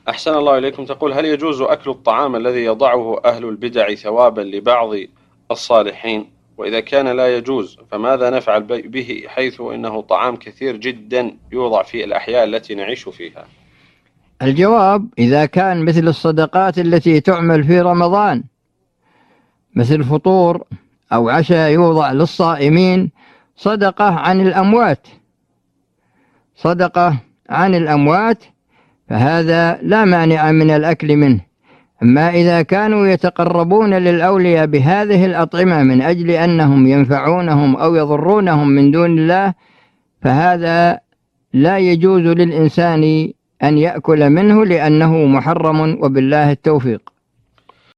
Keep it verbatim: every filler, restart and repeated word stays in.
أحسن الله إليكم. تقول: هل يجوز أكل الطعام الذي يضعه أهل البدع ثوابا لبعض الصالحين؟ وإذا كان لا يجوز فماذا نفعل به، حيث إنه طعام كثير جدا يوضع في الأحياء التي نعيش فيها؟ الجواب: إذا كان مثل الصدقات التي تعمل في رمضان، مثل فطور أو عشاء يوضع للصائمين، صدقة عن الأموات صدقة عن الأموات فهذا لا مانع من الأكل منه. أما إذا كانوا يتقربون للأولياء بهذه الأطعمة من أجل أنهم ينفعونهم أو يضرونهم من دون الله، فهذا لا يجوز للإنسان أن يأكل منه، لأنه محرم، وبالله التوفيق.